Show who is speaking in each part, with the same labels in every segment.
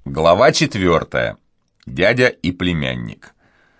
Speaker 1: Глава 4. Дядя и племянник.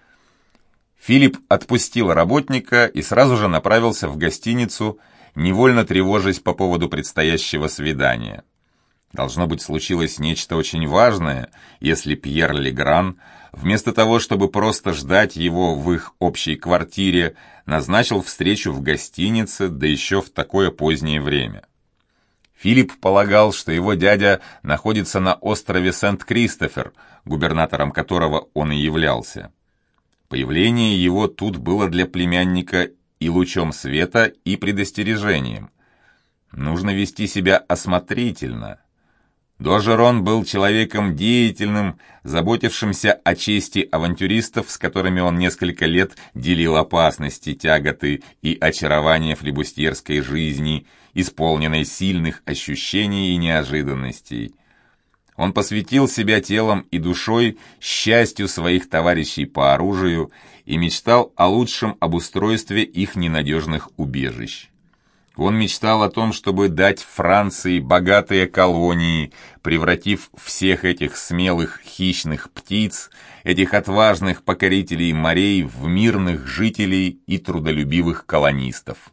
Speaker 1: Филипп отпустил работника и сразу же направился в гостиницу, невольно тревожась по поводу предстоящего свидания. Должно быть, случилось нечто очень важное, если Пьер Легран, вместо того, чтобы просто ждать его в их общей квартире, назначил встречу в гостинице, да еще в такое позднее время. Филипп полагал, что его дядя находится на острове Сент-Кристофер, губернатором которого он и являлся. Появление его тут было для племянника и лучом света, и предостережением. Нужно вести себя осмотрительно. Дожерон был человеком деятельным, заботившимся о чести авантюристов, с которыми он несколько лет делил опасности, тяготы и очарования флибустьерской жизни, исполненной сильных ощущений и неожиданностей. Он посвятил себя телом и душой счастью своих товарищей по оружию и мечтал о лучшем обустройстве их ненадежных убежищ. Он мечтал о том, чтобы дать Франции богатые колонии, превратив всех этих смелых хищных птиц, этих отважных покорителей морей в мирных жителей и трудолюбивых колонистов.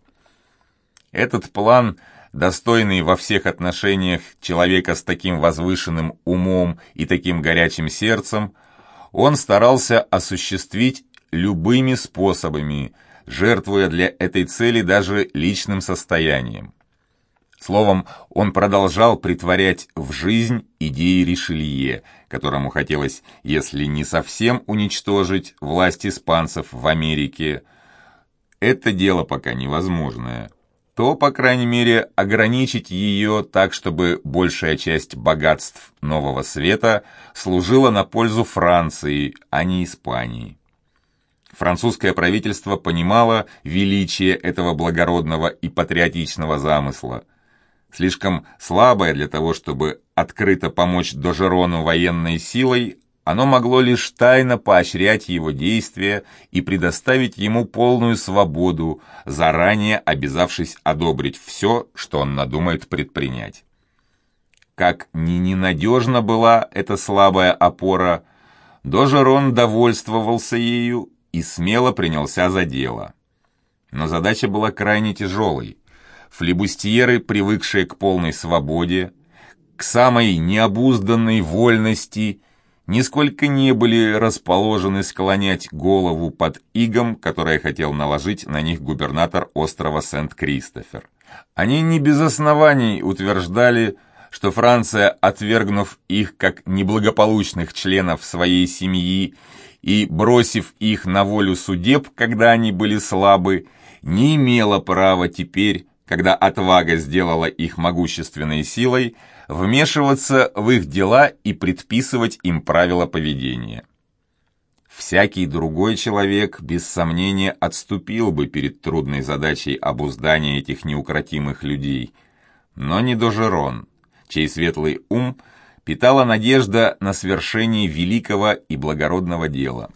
Speaker 1: Этот план, достойный во всех отношениях человека с таким возвышенным умом и таким горячим сердцем, он старался осуществить любыми способами, жертвуя для этой цели даже личным состоянием. Словом, он продолжал претворять в жизнь идеи Ришелье, которому хотелось, если не совсем уничтожить власть испанцев в Америке, это дело пока невозможное, то, по крайней мере, ограничить ее так, чтобы большая часть богатств Нового Света служила на пользу Франции, а не Испании. Французское правительство понимало величие этого благородного и патриотичного замысла. Слишком слабое для того, чтобы открыто помочь Дожерону военной силой, оно могло лишь тайно поощрять его действия и предоставить ему полную свободу, заранее обязавшись одобрить все, что он надумает предпринять. Как ни ненадежна была эта слабая опора, Дожерон довольствовался ею и смело принялся за дело. Но задача была крайне тяжелой. Флибустьеры, привыкшие к полной свободе, к самой необузданной вольности, нисколько не были расположены склонять голову под игом, которое хотел наложить на них губернатор острова Сент-Кристофер. Они не без оснований утверждали, что Франция, отвергнув их как неблагополучных членов своей семьи и бросив их на волю судеб, когда они были слабы, не имела права теперь, когда отвага сделала их могущественной силой, вмешиваться в их дела и предписывать им правила поведения. Всякий другой человек, без сомнения, отступил бы перед трудной задачей обуздания этих неукротимых людей, но не Дожерон, чей светлый ум питала надежда на свершение великого и благородного дела.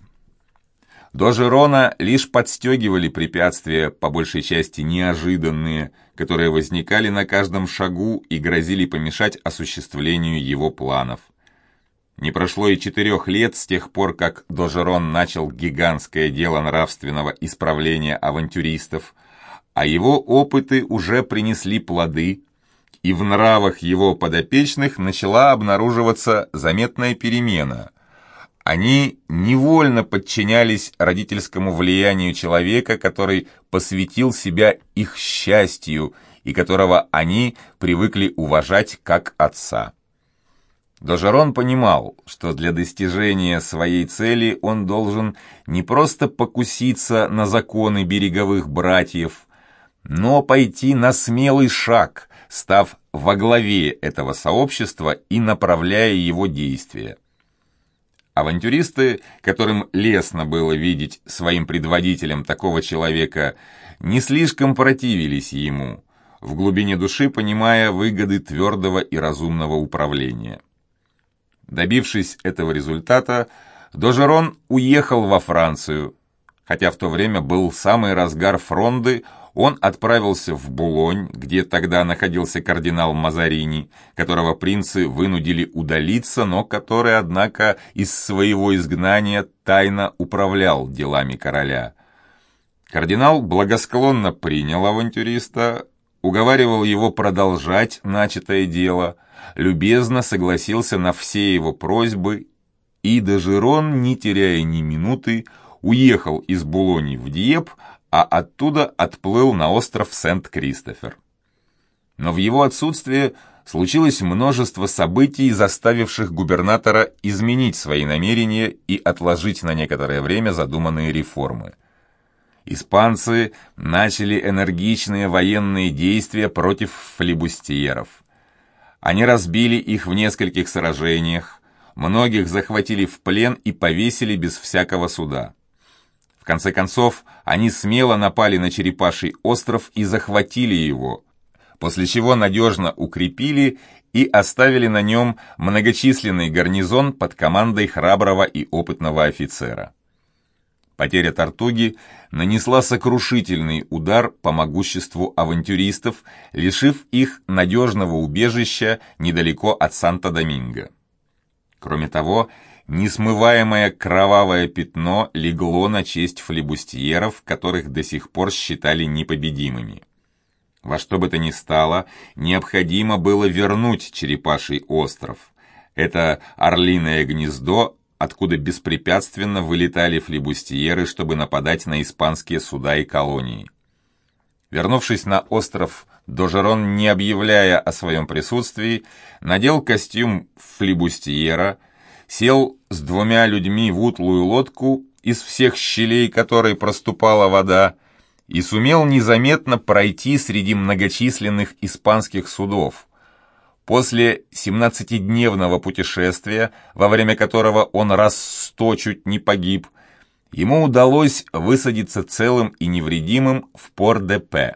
Speaker 1: Дожерона лишь подстегивали препятствия, по большей части неожиданные, которые возникали на каждом шагу и грозили помешать осуществлению его планов. Не прошло и 4 лет с тех пор, как Дожерон начал гигантское дело нравственного исправления авантюристов, а его опыты уже принесли плоды, и в нравах его подопечных начала обнаруживаться заметная перемена. Они невольно подчинялись родительскому влиянию человека, который посвятил себя их счастью и которого они привыкли уважать как отца. Дожерон понимал, что для достижения своей цели он должен не просто покуситься на законы береговых братьев, но пойти на смелый шаг, став во главе этого сообщества и направляя его действия. Авантюристы, которым лестно было видеть своим предводителем такого человека, не слишком противились ему, в глубине души понимая выгоды твердого и разумного управления. Добившись этого результата, Дожерон уехал во Францию, хотя в то время был самый разгар фронды, он отправился в Булонь, где тогда находился кардинал Мазарини, которого принцы вынудили удалиться, но который, однако, из своего изгнания тайно управлял делами короля. Кардинал благосклонно принял авантюриста, уговаривал его продолжать начатое дело, любезно согласился на все его просьбы, и Д'Ожерон, не теряя ни минуты, уехал из Булони в Дьепп, а оттуда отплыл на остров Сент-Кристофер. Но в его отсутствие случилось множество событий, заставивших губернатора изменить свои намерения и отложить на некоторое время задуманные реформы. Испанцы начали энергичные военные действия против флибустьеров. Они разбили их в нескольких сражениях, многих захватили в плен и повесили без всякого суда. В конце концов, они смело напали на Черепаший остров и захватили его, после чего надежно укрепили и оставили на нем многочисленный гарнизон под командой храброго и опытного офицера. Потеря Тортуги нанесла сокрушительный удар по могуществу авантюристов, лишив их надежного убежища недалеко от Санто-Доминго. Кроме того, несмываемое кровавое пятно легло на честь флибустьеров, которых до сих пор считали непобедимыми. Во что бы то ни стало, необходимо было вернуть Черепаший остров. Это орлиное гнездо, откуда беспрепятственно вылетали флибустьеры, чтобы нападать на испанские суда и колонии. Вернувшись на остров, Д'Ожерон, не объявляя о своем присутствии, надел костюм флибустьера, сел с 2 людьми в утлую лодку, из всех щелей которой проступала вода, и сумел незаметно пройти среди многочисленных испанских судов. После 17-дневного путешествия, во время которого он раз 100 чуть не погиб, ему удалось высадиться целым и невредимым в Пор-де-Пе.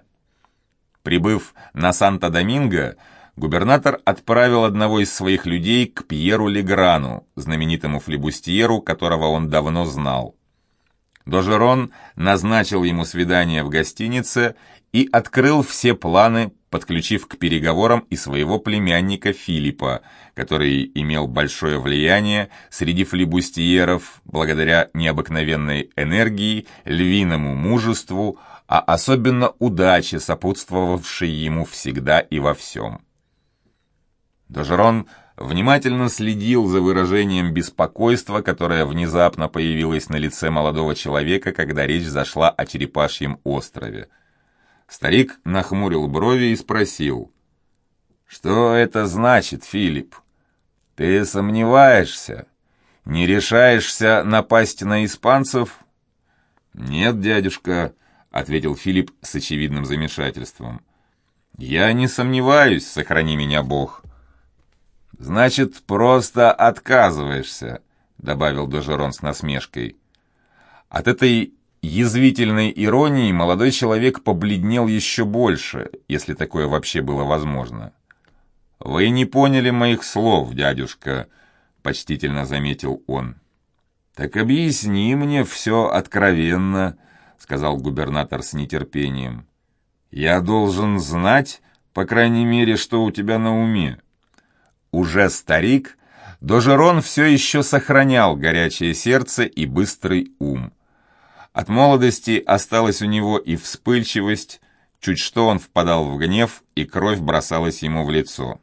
Speaker 1: Прибыв на Санто-Доминго, губернатор отправил одного из своих людей к Пьеру Леграну, знаменитому флибустьеру, которого он давно знал. Д'Ожерон назначил ему свидание в гостинице и открыл все планы, подключив к переговорам и своего племянника Филиппа, который имел большое влияние среди флибустьеров благодаря необыкновенной энергии, львиному мужеству, а особенно удаче, сопутствовавшей ему всегда и во всем. Д'Ожерон внимательно следил за выражением беспокойства, которое внезапно появилось на лице молодого человека, когда речь зашла о Черепашьем острове. Старик нахмурил брови и спросил: «Что это значит, Филипп? Ты сомневаешься? Не решаешься напасть на испанцев?» «Нет, дядюшка», — ответил Филипп с очевидным замешательством. «Я не сомневаюсь, сохрани меня Бог». «Значит, просто отказываешься», — добавил Д'Ожерон с насмешкой. От этой язвительной иронии молодой человек побледнел еще больше, если такое вообще было возможно. «Вы не поняли моих слов, дядюшка», — почтительно заметил он. «Так объясни мне все откровенно», — сказал губернатор с нетерпением. «Я должен знать, по крайней мере, что у тебя на уме». Уже старик, Д'Ожерон все еще сохранял горячее сердце и быстрый ум. От молодости осталась у него и вспыльчивость, чуть что он впадал в гнев, и кровь бросалась ему в лицо.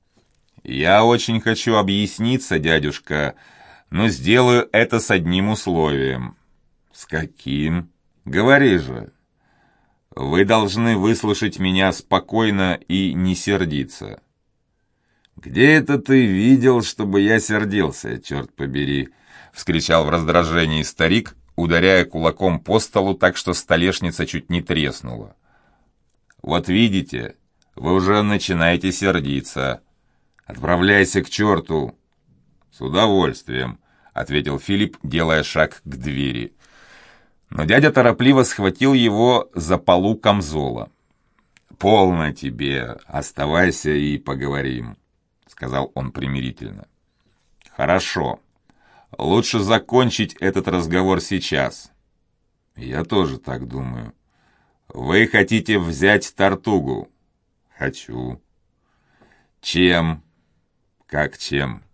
Speaker 1: «Я очень хочу объясниться, дядюшка, но сделаю это с одним условием». «С каким? Говори же». «Вы должны выслушать меня спокойно и не сердиться». «Где это ты видел, чтобы я сердился, черт побери?» — вскричал в раздражении старик, ударяя кулаком по столу так, что столешница чуть не треснула. «Вот видите, вы уже начинаете сердиться. Отправляйся к черту!» «С удовольствием», — ответил Филипп, делая шаг к двери. Но дядя торопливо схватил его за полу камзола. «Полно тебе, оставайся и поговорим», — сказал он примирительно. «Хорошо. Лучше закончить этот разговор сейчас». «Я тоже так думаю». Вы хотите взять Тартугу? Хочу. Чем? Как чем?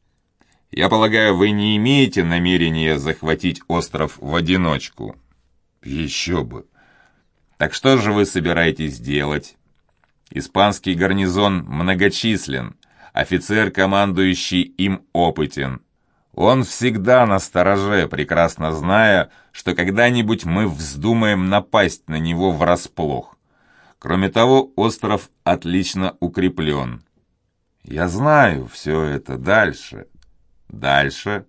Speaker 1: Я полагаю, вы не имеете намерения захватить остров в одиночку? Еще бы. Так что же вы собираетесь делать? Испанский гарнизон многочислен, офицер, командующий им, опытен. Он всегда настороже, прекрасно зная, что когда-нибудь мы вздумаем напасть на него врасплох. Кроме того, остров отлично укреплен. Я знаю все это. Дальше. Дальше.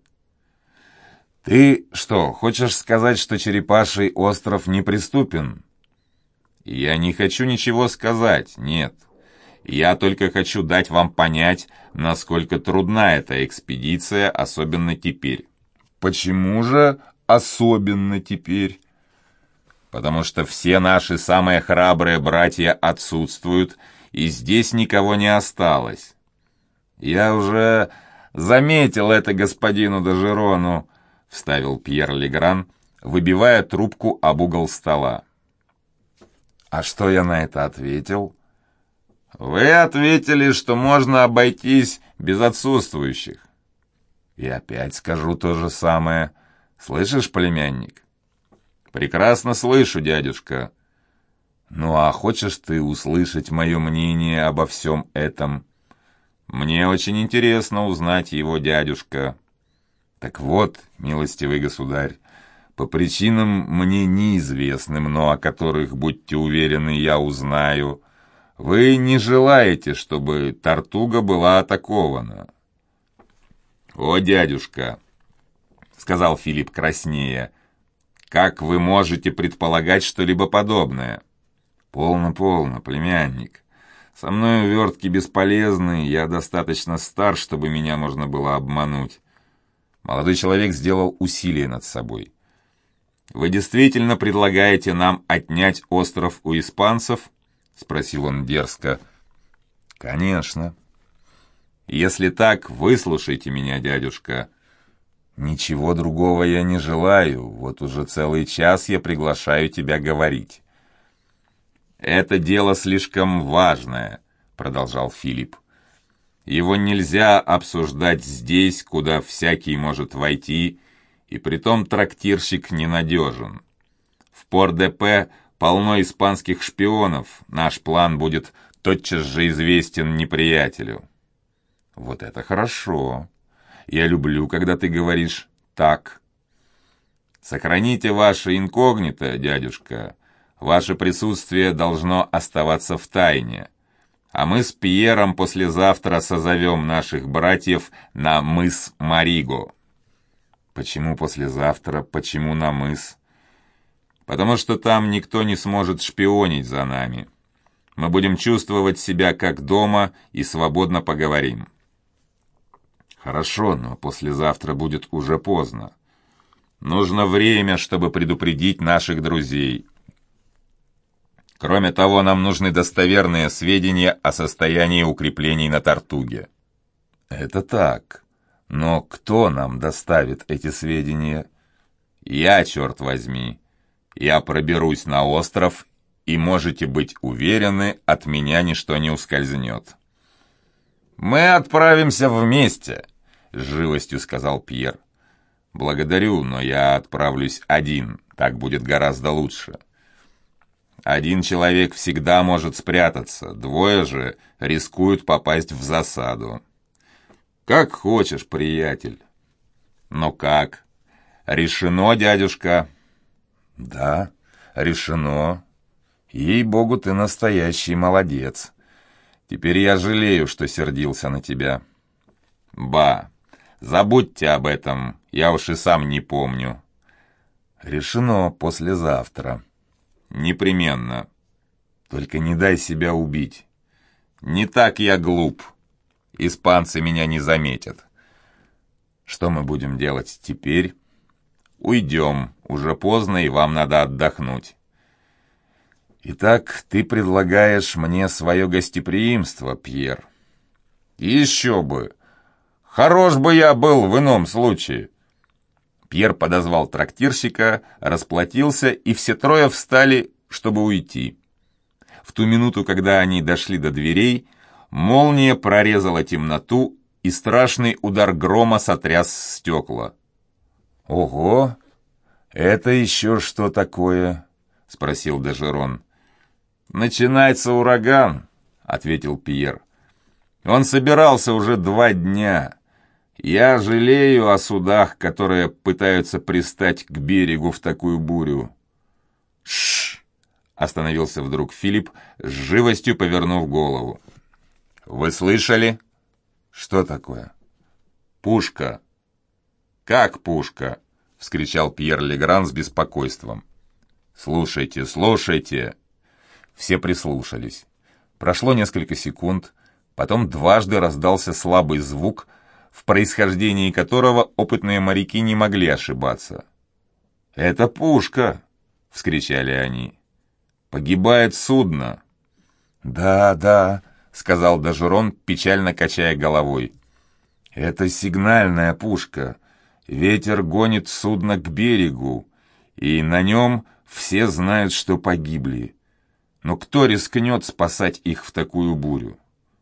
Speaker 1: Ты что, хочешь сказать, что Черепаший остров неприступен? Я не хочу ничего сказать, нет. Я только хочу дать вам понять, насколько трудна эта экспедиция, особенно теперь. Почему же особенно теперь? Потому что все наши самые храбрые братья отсутствуют, и здесь никого не осталось. Я уже заметил это господину Д'Ажерону, вставил Пьер Легран, выбивая трубку об угол стола. А что я на это ответил? Вы ответили, что можно обойтись без отсутствующих. И опять скажу то же самое. Слышишь, племянник? Прекрасно слышу, дядюшка. Ну а хочешь ты услышать мое мнение обо всем этом? Мне очень интересно узнать его, дядюшка. Так вот, милостивый государь, по причинам мне неизвестным, но о которых, будьте уверены, я узнаю, вы не желаете, чтобы Тартуга была атакована. О, дядюшка, сказал Филипп краснея, как вы можете предполагать что-либо подобное? Полно, племянник. Со мной увертки бесполезны, я достаточно стар, чтобы меня можно было обмануть. Молодой человек сделал усилие над собой. «Вы действительно предлагаете нам отнять остров у испанцев?» — спросил он дерзко. «Конечно». «Если так, выслушайте меня, дядюшка». «Ничего другого я не желаю, вот уже целый час я приглашаю тебя говорить». «Это дело слишком важное», — продолжал Филипп. «Его нельзя обсуждать здесь, куда всякий может войти, и притом трактирщик ненадежен. В Пор-де-Пе полно испанских шпионов, наш план будет тотчас же известен неприятелю». «Вот это хорошо. Я люблю, когда ты говоришь так». «Сохраните ваше инкогнито, дядюшка. Ваше присутствие должно оставаться в тайне. А мы с Пьером послезавтра созовем наших братьев на мыс Мариго». «Почему послезавтра? Почему на мыс?» «Потому что там никто не сможет шпионить за нами. Мы будем чувствовать себя как дома и свободно поговорим». «Хорошо, но послезавтра будет уже поздно. Нужно время, чтобы предупредить наших друзей. Кроме того, нам нужны достоверные сведения о состоянии укреплений на Тартуге». «Это так. Но кто нам доставит эти сведения?» «Я, черт возьми. Я проберусь на остров, и можете быть уверены, от меня ничто не ускользнет». «Мы отправимся вместе», — с живостью сказал Пьер. «Благодарю, но я отправлюсь один, так будет гораздо лучше». «Один человек всегда может спрятаться, двое же рискуют попасть в засаду». «Как хочешь, приятель». «Но как? Решено, дядюшка?» «Да, решено. Ей-богу, ты настоящий молодец. Теперь я жалею, что сердился на тебя». «Ба, забудьте об этом, я уж и сам не помню». «Решено послезавтра». «Непременно». «Только не дай себя убить». «Не так я глуп. Испанцы меня не заметят». «Что мы будем делать теперь?» «Уйдем. Уже поздно, и вам надо отдохнуть». «Итак, ты предлагаешь мне свое гостеприимство, Пьер?» «Еще бы! Хорош бы я был в ином случае!» Пьер подозвал трактирщика, расплатился, и все трое встали чтобы уйти. В ту минуту, когда они дошли до дверей, молния прорезала темноту, и страшный удар грома сотряс стекла. «Ого! Это еще что такое?» — спросил Д'Ажерон. «Начинается ураган», — ответил Пьер. «Он собирался уже 2 дня. Я жалею о судах, которые пытаются пристать к берегу в такую бурю». «Шш!» — остановился вдруг Филипп, с живостью повернув голову. «Вы слышали?» «Что такое?» «Пушка». «Как пушка?» — вскричал Пьер Легран с беспокойством. «Слушайте, слушайте!» Все прислушались. Прошло несколько секунд, потом дважды раздался слабый звук, в происхождении которого опытные моряки не могли ошибаться. «Это пушка!» — вскричали они. «Погибает судно!» «Да, да», — сказал Д'Ажерон, печально качая головой. «Это сигнальная пушка. Ветер гонит судно к берегу, и на нем все знают, что погибли. Но кто рискнет спасать их в такую бурю?»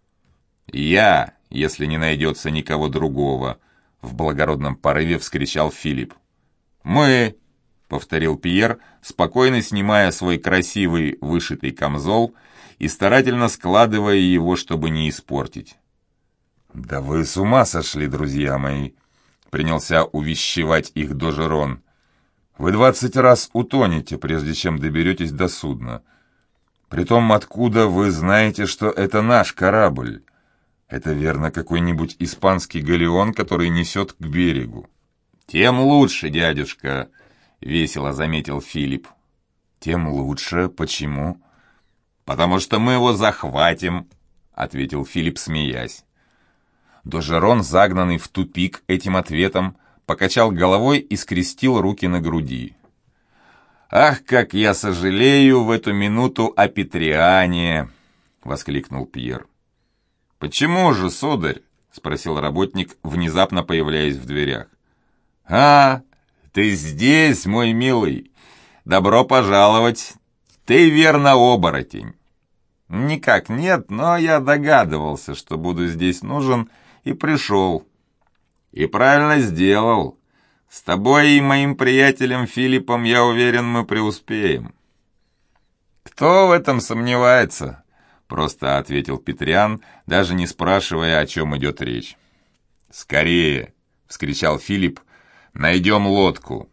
Speaker 1: «Я, если не найдется никого другого», — в благородном порыве вскричал Филипп. «Мы», — повторил Пьер, спокойно снимая свой красивый вышитый камзол и старательно складывая его, чтобы не испортить. «Да вы с ума сошли, друзья мои!» — принялся увещевать их Д'Ажерон. «Вы 20 раз утонете, прежде чем доберетесь до судна. Притом, откуда вы знаете, что это наш корабль? Это, верно, какой-нибудь испанский галеон, который несет к берегу». «Тем лучше, дядюшка», — весело заметил Филипп. «Тем лучше. Почему?» «Потому что мы его захватим», — ответил Филипп, смеясь. Д'Ажерон, загнанный в тупик этим ответом, покачал головой и скрестил руки на груди. «Ах, как я сожалею в эту минуту о Петриане!» — воскликнул Пьер. «Почему же, сударь?» — спросил работник, внезапно появляясь в дверях. «А, ты здесь, мой милый! Добро пожаловать! Ты, верно, оборотень!» «Никак нет, но я догадывался, что буду здесь нужен, и пришел. И правильно сделал. С тобой и моим приятелем Филиппом, я уверен, мы преуспеем». «Кто в этом сомневается?» — просто ответил Петриан, даже не спрашивая, о чем идет речь. «Скорее!» — вскричал Филипп. «Найдем лодку».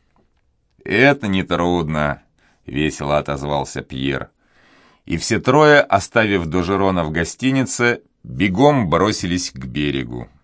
Speaker 1: «Это нетрудно», — весело отозвался Пьер. И все трое, оставив Д'Ажерона в гостинице, бегом бросились к берегу.